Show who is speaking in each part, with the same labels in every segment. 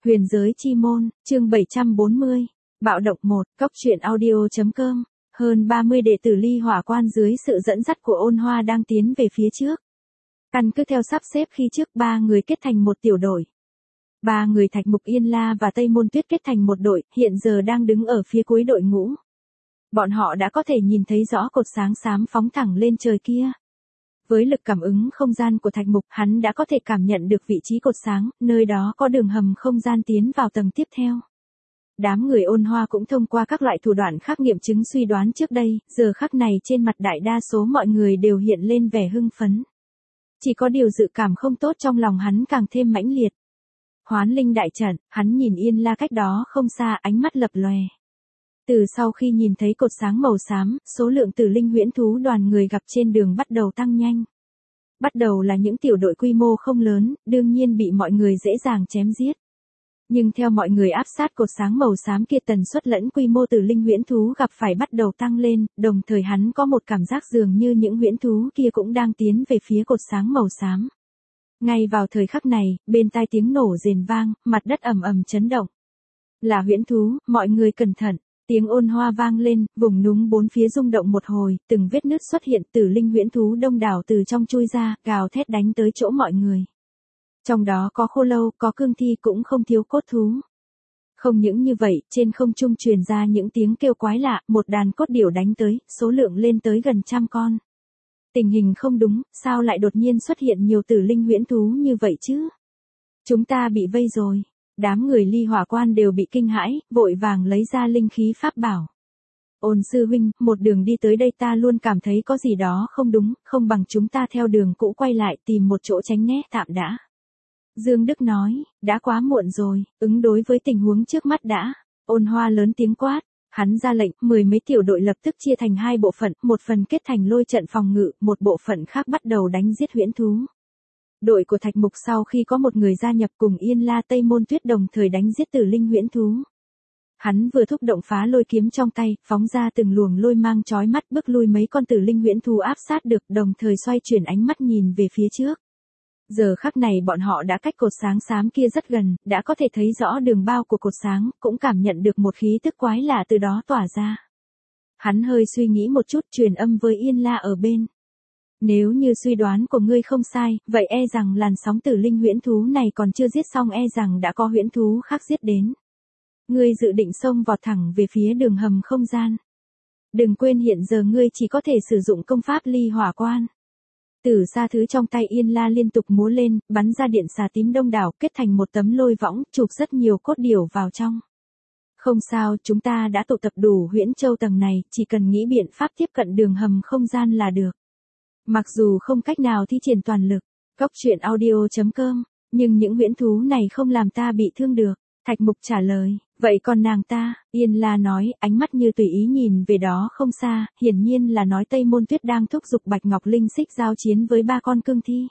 Speaker 1: Huyền giới chi môn, chương 740. Bạo động 1, Cóc truyện audio.com. Hơn 30 đệ tử Ly Hỏa Quan dưới sự dẫn dắt của Ôn Hoa đang tiến về phía trước. Căn cứ theo sắp xếp khi trước, 3 người kết thành một tiểu đội. 3 người Thạch Mục, Yên La và Tây Môn Tuyết kết thành một đội, hiện giờ đang đứng ở phía cuối đội ngũ. Bọn họ đã có thể nhìn thấy rõ cột sáng xám phóng thẳng lên trời kia. Với lực cảm ứng không gian của Thạch Mục, hắn đã có thể cảm nhận được vị trí cột sáng, nơi đó có đường hầm không gian tiến vào tầng tiếp theo. Đám người Ôn Hoa cũng thông qua các loại thủ đoạn khác nghiệm chứng suy đoán trước đây, giờ khắc này trên mặt đại đa số mọi người đều hiện lên vẻ hưng phấn. Chỉ có điều dự cảm không tốt trong lòng hắn càng thêm mãnh liệt. Hoán linh đại trận, hắn nhìn Yên La cách đó không xa, ánh mắt lập lòe. Từ sau khi nhìn thấy cột sáng màu xám, số lượng tử linh huyễn thú đoàn người gặp trên đường bắt đầu tăng nhanh. Bắt đầu là những tiểu đội quy mô không lớn, đương nhiên bị mọi người dễ dàng chém giết. Nhưng theo mọi người áp sát cột sáng màu xám kia, tần suất lẫn quy mô tử linh huyễn thú gặp phải bắt đầu tăng lên, đồng thời hắn có một cảm giác dường như những huyễn thú kia cũng đang tiến về phía cột sáng màu xám. Ngay vào thời khắc này, bên tai tiếng nổ rền vang, mặt đất ầm ầm chấn động. Là huyễn thú, mọi người cẩn thận. Tiếng Ôn Hoa vang lên, vùng núi bốn phía rung động một hồi, từng vết nứt xuất hiện, tử linh huyễn thú đông đảo từ trong chui ra, gào thét đánh tới chỗ mọi người. Trong đó có khô lâu, có cương thi, cũng không thiếu cốt thú. Không những như vậy, trên không trung truyền ra những tiếng kêu quái lạ, một đàn cốt điểu đánh tới, số lượng lên tới gần 100 con. Tình hình không đúng, sao lại đột nhiên xuất hiện nhiều tử linh huyễn thú như vậy chứ? Chúng ta bị vây rồi. Đám người Ly Hỏa Quan đều bị kinh hãi, vội vàng lấy ra linh khí pháp bảo. Ôn sư huynh, một đường đi tới đây ta luôn cảm thấy có gì đó không đúng, không bằng chúng ta theo đường cũ quay lại tìm một chỗ tránh né tạm đã. Dương Đức nói, đã quá muộn rồi, ứng đối với tình huống trước mắt đã. Ôn Hoa lớn tiếng quát, hắn ra lệnh, 10 mấy tiểu đội lập tức chia thành 2 bộ phận, một phần kết thành lôi trận phòng ngự, một bộ phận khác bắt đầu đánh giết huyễn thú. Đội của Thạch Mục sau khi có một người gia nhập cùng Yên La, Tây Môn Tuyết đồng thời đánh giết tử linh huyễn thú. Hắn vừa thúc động phá lôi kiếm trong tay, phóng ra từng luồng lôi mang chói mắt, bước lui mấy con tử linh huyễn thú áp sát được, đồng thời xoay chuyển ánh mắt nhìn về phía trước. Giờ khắc này bọn họ đã cách cột sáng xám kia rất gần, đã có thể thấy rõ đường bao của cột sáng, cũng cảm nhận được một khí tức quái lạ từ đó tỏa ra. Hắn hơi suy nghĩ một chút, truyền âm với Yên La ở bên. Nếu như suy đoán của ngươi không sai, vậy e rằng làn sóng tử linh huyễn thú này còn chưa giết xong, e rằng đã có huyễn thú khác giết đến. Ngươi dự định xông vọt thẳng về phía đường hầm không gian. Đừng quên hiện giờ ngươi chỉ có thể sử dụng công pháp Ly Hỏa Quan. Từ xa thứ trong tay Yên La liên tục múa lên, bắn ra điện xà tím đông đảo, kết thành một tấm lôi võng, chụp rất nhiều cốt điểu vào trong. Không sao, chúng ta đã tụ tập đủ huyễn châu tầng này, chỉ cần nghĩ biện pháp tiếp cận đường hầm không gian là được. Mặc dù không cách nào thi triển toàn lực, Cóc truyện audio.com, nhưng những huyễn thú này không làm ta bị thương được. Thạch Mục trả lời, vậy còn nàng ta? Yên La nói, ánh mắt như tùy ý nhìn về đó không xa, hiển nhiên là nói Tây Môn Tuyết đang thúc giục Bạch Ngọc Linh Xích giao chiến với 3 con cương thi.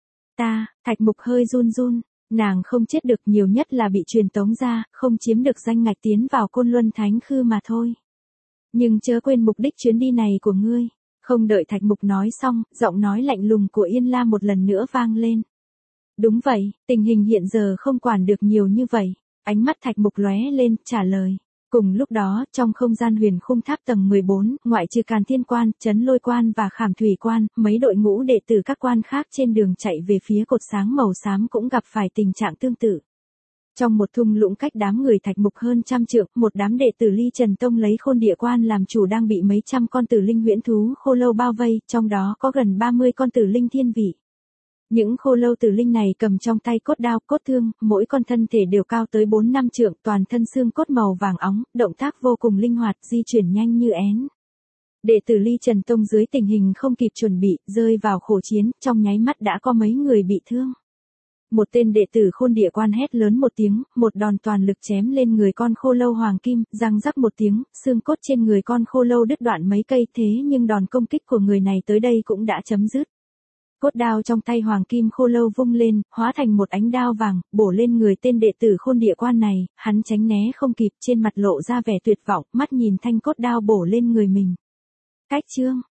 Speaker 1: Thạch Mục hơi run run, nàng không chết được, nhiều nhất là bị truyền tống ra, không chiếm được danh ngạch tiến vào Côn Luân Thánh Khư mà thôi. Nhưng chớ quên mục đích chuyến đi này của ngươi. Không đợi Thạch Mục nói xong, giọng nói lạnh lùng của Yên La một lần nữa vang lên. Đúng vậy, tình hình hiện giờ không quản được nhiều như vậy. Ánh mắt Thạch Mục lóe lên, trả lời. Cùng lúc đó, trong không gian huyền khung tháp tầng 14, ngoại trừ Càn Thiên Quan, Trấn Lôi Quan và Khảm Thủy Quan, mấy đội ngũ đệ tử các quan khác trên đường chạy về phía cột sáng màu xám cũng gặp phải tình trạng tương tự. Trong một thung lũng cách đám người Thạch Mục hơn 100 trượng, một đám đệ tử Ly Trần Tông lấy Khôn Địa Quan làm chủ đang bị mấy trăm con tử linh huyễn thú khô lâu bao vây, trong đó có gần 30 con tử linh thiên vị. Những khô lâu tử linh này cầm trong tay cốt đao, cốt thương, mỗi con thân thể đều cao tới 4-5 trượng, toàn thân xương cốt màu vàng óng, động tác vô cùng linh hoạt, di chuyển nhanh như én. Đệ tử Ly Trần Tông dưới tình hình không kịp chuẩn bị, rơi vào khổ chiến, trong nháy mắt đã có mấy người bị thương. Một tên đệ tử Khôn Địa Quan hét lớn một tiếng, một đòn toàn lực chém lên người con khô lâu hoàng kim, răng rắc một tiếng, xương cốt trên người con khô lâu đứt đoạn mấy cây, thế nhưng đòn công kích của người này tới đây cũng đã chấm dứt. Cốt đao trong tay hoàng kim khô lâu vung lên, hóa thành một ánh đao vàng, bổ lên người tên đệ tử Khôn Địa Quan này, hắn tránh né không kịp, trên mặt lộ ra vẻ tuyệt vọng, mắt nhìn thanh cốt đao bổ lên người mình. Cách chương